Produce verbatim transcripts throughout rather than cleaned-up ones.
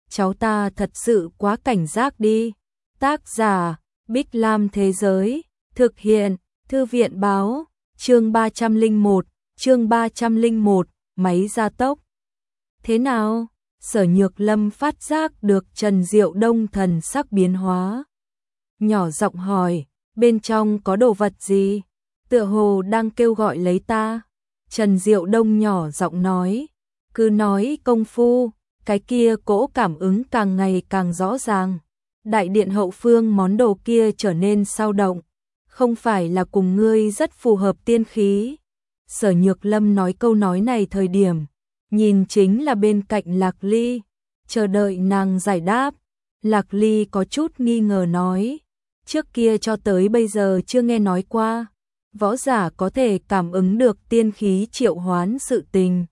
cháu ta thật sự quá cảnh giác đi. Tác giả, Bích Lam Thế Giới, thực hiện, Thư viện Báo, chương ba trăm lẻ một, chương ba trăm lẻ một, máy gia tốc. Thế nào? Sở Nhược Lâm phát giác được Trần Diệu Đông thần sắc biến hóa. Nhỏ giọng hỏi, bên trong có đồ vật gì? Tựa hồ đang kêu gọi lấy ta. Trần Diệu Đông nhỏ giọng nói, cứ nói công phu, cái kia cỗ cảm ứng càng ngày càng rõ ràng. Đại điện hậu phương món đồ kia trở nên sao động, không phải là cùng ngươi rất phù hợp tiên khí. Sở Nhược Lâm nói câu nói này thời điểm, nhìn chính là bên cạnh Lạc Ly, chờ đợi nàng giải đáp. Lạc Ly có chút nghi ngờ nói, trước kia cho tới bây giờ chưa nghe nói qua, võ giả có thể cảm ứng được tiên khí triệu hoán sự tình.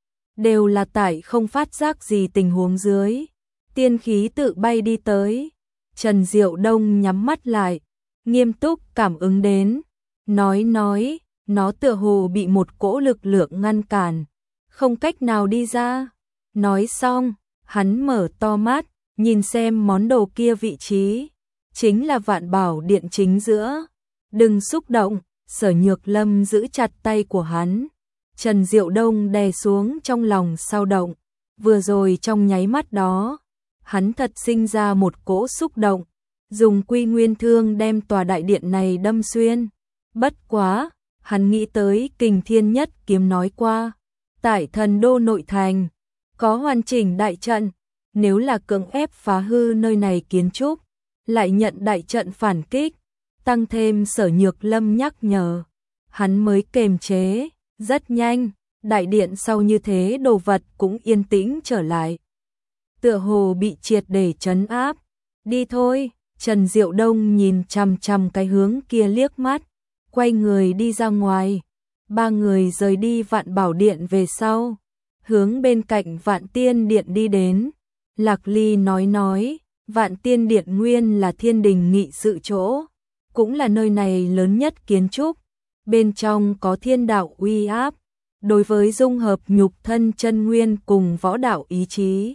Đều là tại không phát giác gì tình huống dưới, tiên khí tự bay đi tới. Trần Diệu Đông nhắm mắt lại, nghiêm túc cảm ứng đến, nói nói, nó tựa hồ bị một cỗ lực lượng ngăn cản, không cách nào đi ra. Nói xong, hắn mở to mắt, nhìn xem món đồ kia vị trí, chính là Vạn Bảo Điện chính giữa. Đừng xúc động, Sở Nhược Lâm giữ chặt tay của hắn. Trần Diệu Đông đè xuống trong lòng sao động, vừa rồi trong nháy mắt đó, hắn thật sinh ra một cỗ xúc động, dùng quy nguyên thương đem tòa đại điện này đâm xuyên. Bất quá, hắn nghĩ tới Kình Thiên Nhất Kiếm nói qua, tại Thần Đô nội thành có hoàn chỉnh đại trận, nếu là cưỡng ép phá hư nơi này kiến trúc, lại nhận đại trận phản kích, tăng thêm Sở Nhược Lâm nhắc nhở, hắn mới kềm chế. Rất nhanh, đại điện sau như thế đồ vật cũng yên tĩnh trở lại, tựa hồ bị triệt để trấn áp. Đi thôi. Trần Diệu Đông nhìn chằm chằm cái hướng kia liếc mắt, quay người đi ra ngoài. Ba người rời đi Vạn Bảo Điện về sau, hướng bên cạnh Vạn Tiên Điện đi đến. Lạc Ly nói nói, Vạn Tiên Điện nguyên là thiên đình nghị sự chỗ, cũng là nơi này lớn nhất kiến trúc, bên trong có thiên đạo uy áp, đối với dung hợp nhục thân chân nguyên cùng võ đạo ý chí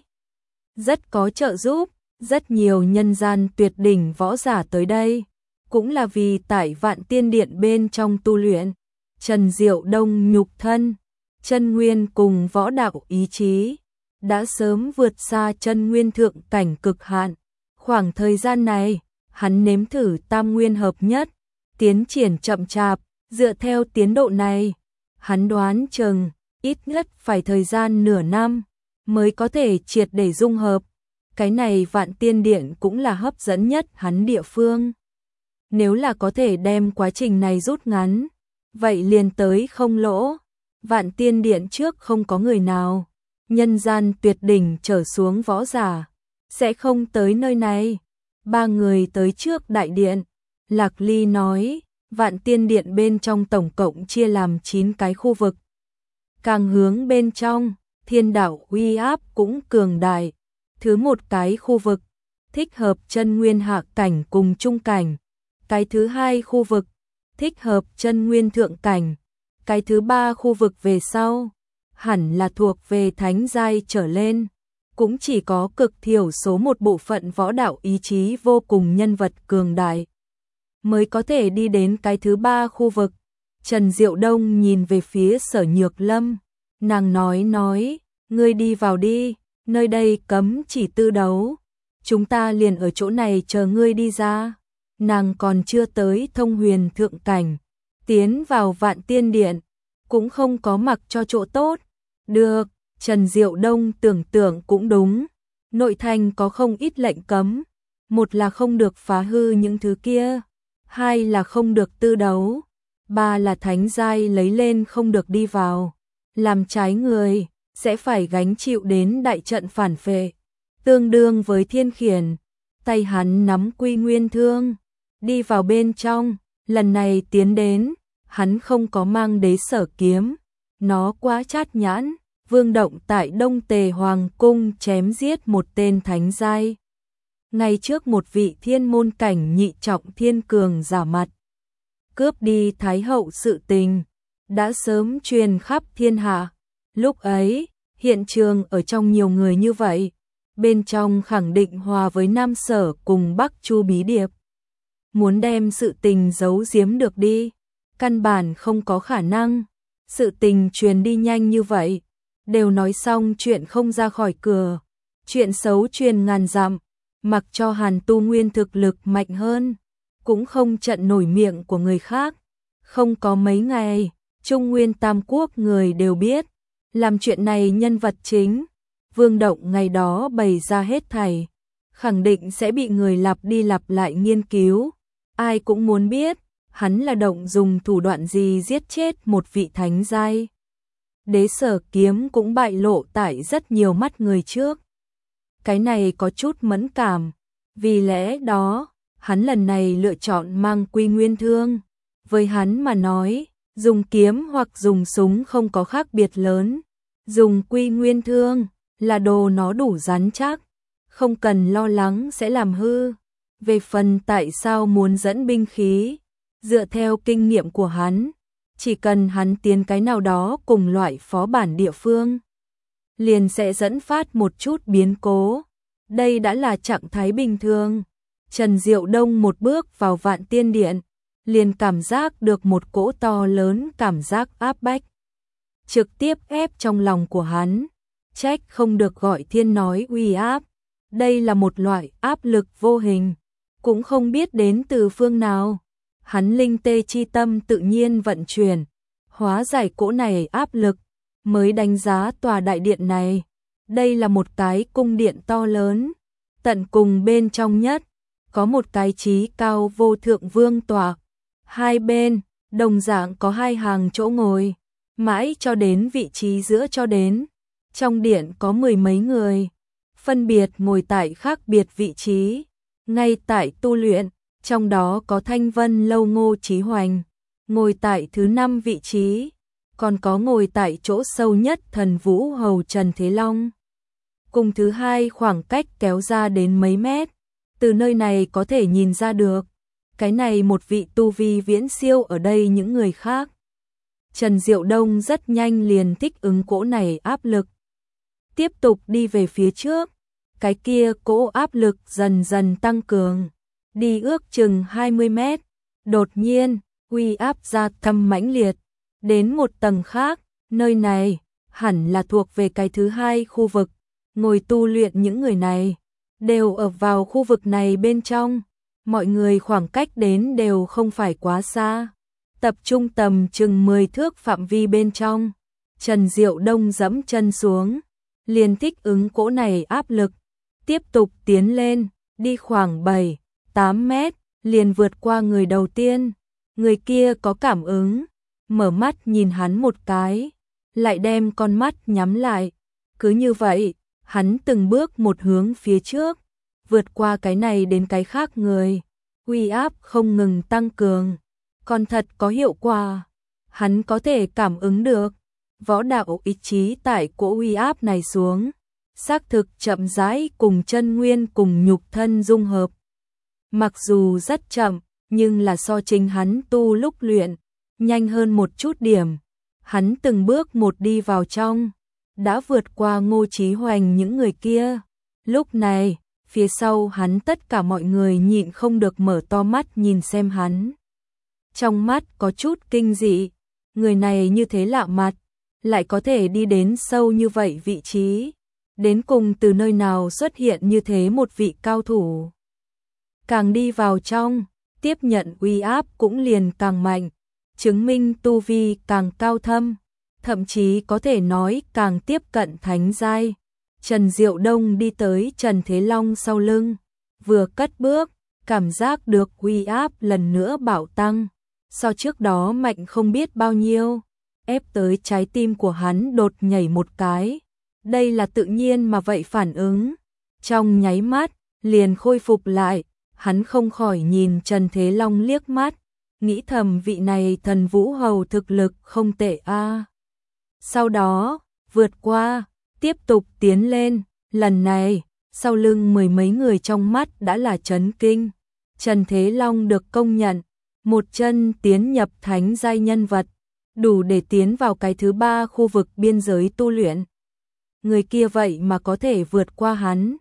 rất có trợ giúp. Rất nhiều nhân gian tuyệt đỉnh võ giả tới đây, cũng là vì tại Vạn Tiên Điện bên trong tu luyện. Trần Diệu Đông nhục thân, chân nguyên cùng võ đạo ý chí đã sớm vượt xa chân nguyên thượng cảnh cực hạn. Khoảng thời gian này, hắn nếm thử tam nguyên hợp nhất, tiến triển chậm chạp. Dựa theo tiến độ này, hắn đoán chừng ít nhất phải thời gian nửa năm mới có thể triệt để dung hợp. Cái này Vạn Tiên Điện cũng là hấp dẫn nhất hắn địa phương. Nếu là có thể đem quá trình này rút ngắn, vậy liền tới không lỗ. Vạn Tiên Điện trước không có người nào, nhân gian tuyệt đỉnh trở xuống võ giả sẽ không tới nơi này. Ba người tới trước đại điện, Lạc Ly nói, Vạn Tiên Điện bên trong tổng cộng chia làm chín cái khu vực. Càng hướng bên trong, thiên đạo uy áp cũng cường đại. Thứ một cái khu vực, thích hợp chân nguyên hạ cảnh cùng trung cảnh. Cái thứ hai khu vực, thích hợp chân nguyên thượng cảnh. Cái thứ ba khu vực về sau, hẳn là thuộc về thánh giai trở lên. Cũng chỉ có cực thiểu số một bộ phận võ đạo ý chí vô cùng nhân vật cường đại mới có thể đi đến cái thứ ba khu vực. Trần Diệu Đông nhìn về phía Sở Nhược Lâm, nàng nói nói, ngươi đi vào đi, nơi đây cấm chỉ tư đấu, chúng ta liền ở chỗ này chờ ngươi đi ra. Nàng còn chưa tới thông huyền thượng cảnh, tiến vào Vạn Tiên Điện, cũng không có mặc cho chỗ tốt. Được, Trần Diệu Đông tưởng tượng cũng đúng, nội thành có không ít lệnh cấm, một là không được phá hư những thứ kia, hai là không được tư đấu, ba là thánh giai lấy lên không được đi vào, làm trái người sẽ phải gánh chịu đến đại trận phản phệ, tương đương với thiên khiển. Tay hắn nắm quy nguyên thương, đi vào bên trong. Lần này tiến đến, hắn không có mang đế sở kiếm, nó quá chát nhãn. Vương Động tại Đông Tề Hoàng Cung chém giết một tên thánh giai, ngay trước một vị thiên môn cảnh nhị trọng thiên cường giả mặt, cướp đi Thái hậu sự tình, đã sớm truyền khắp thiên hạ. Lúc ấy, hiện trường ở trong nhiều người như vậy, bên trong khẳng định hòa với Nam Sở cùng Bắc Chu Bí Điệp. Muốn đem sự tình giấu giếm được đi, căn bản không có khả năng. Sự tình truyền đi nhanh như vậy, đều nói xong chuyện không ra khỏi cửa, chuyện xấu truyền ngàn dặm, mặc cho Hàn Tu Nguyên thực lực mạnh hơn, cũng không trận nổi miệng của người khác. Không có mấy ngày, Trung Nguyên Tam Quốc người đều biết, làm chuyện này nhân vật chính, Vương Động ngày đó bày ra hết thảy, khẳng định sẽ bị người lặp đi lặp lại nghiên cứu. Ai cũng muốn biết, hắn là Động dùng thủ đoạn gì giết chết một vị thánh giai. Đế Sở Kiếm cũng bại lộ tại rất nhiều mắt người trước. Cái này có chút mẫn cảm, vì lẽ đó, hắn lần này lựa chọn mang Quy Nguyên Thương. Với hắn mà nói, dùng kiếm hoặc dùng súng không có khác biệt lớn. Dùng Quy Nguyên Thương là đồ nó đủ rắn chắc, không cần lo lắng sẽ làm hư. Về phần tại sao muốn dẫn binh khí, dựa theo kinh nghiệm của hắn, chỉ cần hắn tiến cái nào đó cùng loại phó bản địa phương, liền sẽ dẫn phát một chút biến cố. Đây đã là trạng thái bình thường. Trần Diệu Đông một bước vào Vạn Tiên Điện, liền cảm giác được một cỗ to lớn cảm giác áp bách, trực tiếp ép trong lòng của hắn. Trách không được gọi thiên nói uy áp. Đây là một loại áp lực vô hình, cũng không biết đến từ phương nào. Hắn linh tê chi tâm tự nhiên vận chuyển, hóa giải cỗ này áp lực, mới đánh giá tòa đại điện này. Đây là một cái cung điện to lớn, tận cùng bên trong nhất, có một cái chí cao vô thượng vương tọa. Hai bên, đồng dạng có hai hàng chỗ ngồi, mãi cho đến vị trí giữa cho đến. Trong điện có mười mấy người, phân biệt ngồi tại khác biệt vị trí, ngay tại tu luyện. Trong đó có Thanh Vân Lâu Ngô Chí Hoành, ngồi tại thứ năm vị trí, còn có ngồi tại chỗ sâu nhất Thần Vũ Hầu Trần Thế Long. Cùng thứ hai khoảng cách kéo ra đến mấy mét, từ nơi này có thể nhìn ra được, cái này một vị tu vi viễn siêu ở đây những người khác. Trần Diệu Đông rất nhanh liền thích ứng cỗ này áp lực, tiếp tục đi về phía trước, cái kia cỗ áp lực dần dần tăng cường. Đi ước chừng hai mươi mét, đột nhiên, uy áp gia tăng mãnh liệt, đến một tầng khác, nơi này, hẳn là thuộc về cái thứ hai khu vực, ngồi tu luyện những người này, đều ở vào khu vực này bên trong, mọi người khoảng cách đến đều không phải quá xa, tập trung tầm chừng mười thước phạm vi bên trong. Trần Diệu Đông dẫm chân xuống, liền thích ứng cỗ này áp lực, tiếp tục tiến lên, đi khoảng bảy tám mét, liền vượt qua người đầu tiên. Người kia có cảm ứng, mở mắt nhìn hắn một cái, lại đem con mắt nhắm lại. Cứ như vậy, hắn từng bước một hướng phía trước, vượt qua cái này đến cái khác người. Uy áp không ngừng tăng cường, còn thật có hiệu quả. Hắn có thể cảm ứng được, võ đạo ý chí tại cỗ uy áp này xuống, xác thực chậm rãi cùng chân nguyên cùng nhục thân dung hợp. Mặc dù rất chậm, nhưng là so chính hắn tu lúc luyện, nhanh hơn một chút điểm. Hắn từng bước một đi vào trong, đã vượt qua Ngô Chí Hoành những người kia. Lúc này, phía sau hắn tất cả mọi người nhịn không được mở to mắt nhìn xem hắn. Trong mắt có chút kinh dị, người này như thế lạ mặt, lại có thể đi đến sâu như vậy vị trí. Đến cùng từ nơi nào xuất hiện như thế một vị cao thủ. Càng đi vào trong, tiếp nhận uy áp cũng liền càng mạnh, chứng minh tu vi càng cao thâm, thậm chí có thể nói càng tiếp cận thánh giai. Trần Diệu Đông đi tới Trần Thế Long sau lưng, vừa cất bước, cảm giác được uy áp lần nữa bạo tăng, so trước đó mạnh không biết bao nhiêu, ép tới trái tim của hắn đột nhảy một cái. Đây là tự nhiên mà vậy phản ứng, trong nháy mắt, liền khôi phục lại. Hắn không khỏi nhìn Trần Thế Long liếc mắt, nghĩ thầm vị này Thần Vũ Hầu thực lực không tệ a. Sau đó, vượt qua, tiếp tục tiến lên, lần này, sau lưng mười mấy người trong mắt đã là chấn kinh. Trần Thế Long được công nhận, một chân tiến nhập thánh giai nhân vật, đủ để tiến vào cái thứ ba khu vực biên giới tu luyện. Người kia vậy mà có thể vượt qua hắn,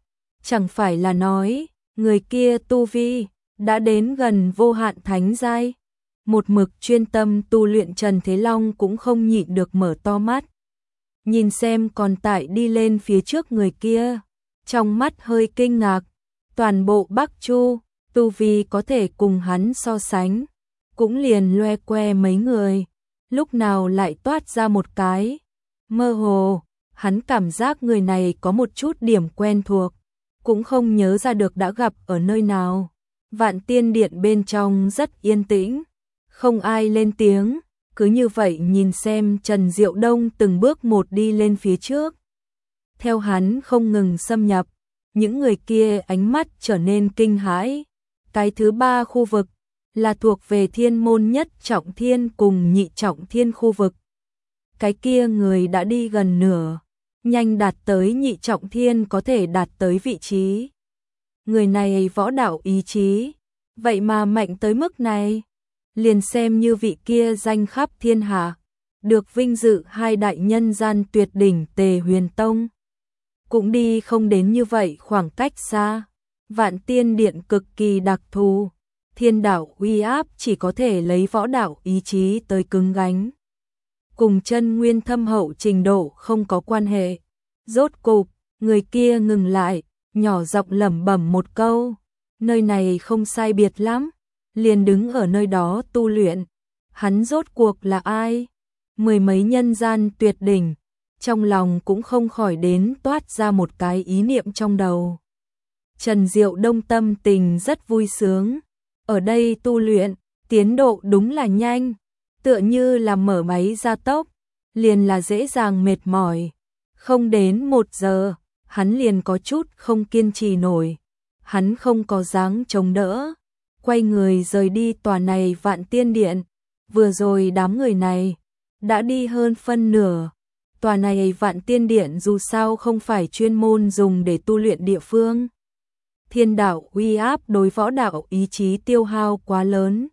chẳng phải là nói, người kia tu vi đã đến gần vô hạn thánh giai. Một mực chuyên tâm tu luyện Trần Thế Long cũng không nhịn được mở to mắt. Nhìn xem còn tại đi lên phía trước người kia, trong mắt hơi kinh ngạc, toàn bộ Bắc Chu, tu vi có thể cùng hắn so sánh, cũng liền loe que mấy người, lúc nào lại toát ra một cái. Mơ hồ, hắn cảm giác người này có một chút điểm quen thuộc, cũng không nhớ ra được đã gặp ở nơi nào. Vạn Tiên Điện bên trong rất yên tĩnh, không ai lên tiếng, cứ như vậy nhìn xem Trần Diệu Đông từng bước một đi lên phía trước. Theo hắn không ngừng xâm nhập, những người kia ánh mắt trở nên kinh hãi. Cái thứ ba khu vực là thuộc về thiên môn nhất trọng thiên cùng nhị trọng thiên khu vực. Cái kia người đã đi gần nửa, nhanh đạt tới nhị trọng thiên có thể đạt tới vị trí. Người này võ đạo ý chí, vậy mà mạnh tới mức này, liền xem như vị kia danh khắp thiên hạ, được vinh dự hai đại nhân gian tuyệt đỉnh Tề Huyền Tông, cũng đi không đến như vậy khoảng cách xa. Vạn Tiên Điện cực kỳ đặc thù, thiên đạo uy áp chỉ có thể lấy võ đạo ý chí tới cứng gánh, cùng chân nguyên thâm hậu trình độ không có quan hệ. Rốt cục, người kia ngừng lại, nhỏ giọng lẩm bẩm một câu, nơi này không sai biệt lắm, liền đứng ở nơi đó tu luyện. Hắn rốt cuộc là ai? Mười mấy nhân gian tuyệt đỉnh, trong lòng cũng không khỏi đến toát ra một cái ý niệm trong đầu. Trần Diệu Đông tâm tình rất vui sướng, ở đây tu luyện, tiến độ đúng là nhanh, tựa như là mở máy gia tốc, liền là dễ dàng mệt mỏi. Không đến một giờ, hắn liền có chút không kiên trì nổi, hắn không có dáng chống đỡ, quay người rời đi tòa này Vạn Tiên Điện. Vừa rồi đám người này đã đi hơn phân nửa. Tòa này Vạn Tiên Điện dù sao không phải chuyên môn dùng để tu luyện địa phương. Thiên đạo uy áp đối võ đạo ý chí tiêu hao quá lớn.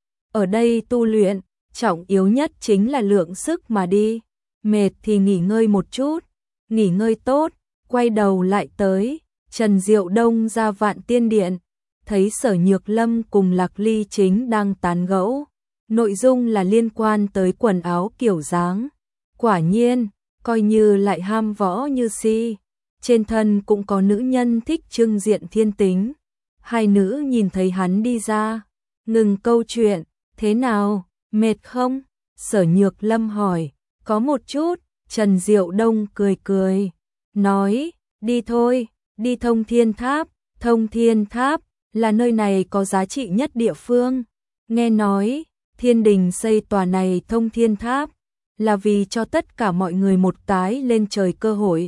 Ở đây tu luyện, trọng yếu nhất chính là lượng sức mà đi. Mệt thì nghỉ ngơi một chút, nghỉ ngơi tốt, quay đầu lại tới. Trần Diệu Đông ra Vạn Tiên Điện, thấy Sở Nhược Lâm cùng Lạc Ly chính đang tán gẫu. Nội dung là liên quan tới quần áo kiểu dáng. Quả nhiên, coi như lại ham võ như si, trên thân cũng có nữ nhân thích trưng diện thiên tính. Hai nữ nhìn thấy hắn đi ra, ngừng câu chuyện, thế nào, mệt không? Sở Nhược Lâm hỏi, có một chút. Trần Diệu Đông cười cười, nói, đi thôi, đi Thông Thiên Tháp. Thông Thiên Tháp là nơi này có giá trị nhất địa phương. Nghe nói, thiên đình xây tòa này Thông Thiên Tháp là vì cho tất cả mọi người một cái lên trời cơ hội.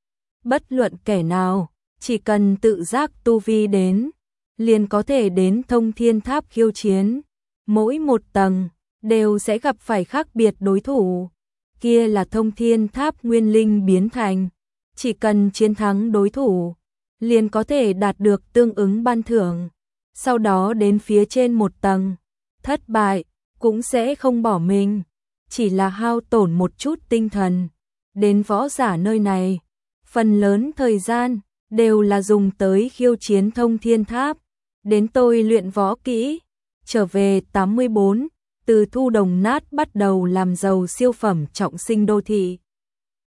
Bất luận kẻ nào, chỉ cần tự giác tu vi đến, liền có thể đến Thông Thiên Tháp khiêu chiến. Mỗi một tầng đều sẽ gặp phải khác biệt đối thủ. Kia là Thông Thiên Tháp nguyên linh biến thành, chỉ cần chiến thắng đối thủ, liền có thể đạt được tương ứng ban thưởng. Sau đó đến phía trên một tầng, thất bại cũng sẽ không bỏ mình, chỉ là hao tổn một chút tinh thần. Đến võ giả nơi này, phần lớn thời gian đều là dùng tới khiêu chiến Thông Thiên Tháp. Đến tôi luyện võ kỹ, trở về tám mươi bốn, từ thu đồng nát bắt đầu làm giàu siêu phẩm trọng sinh đô thị.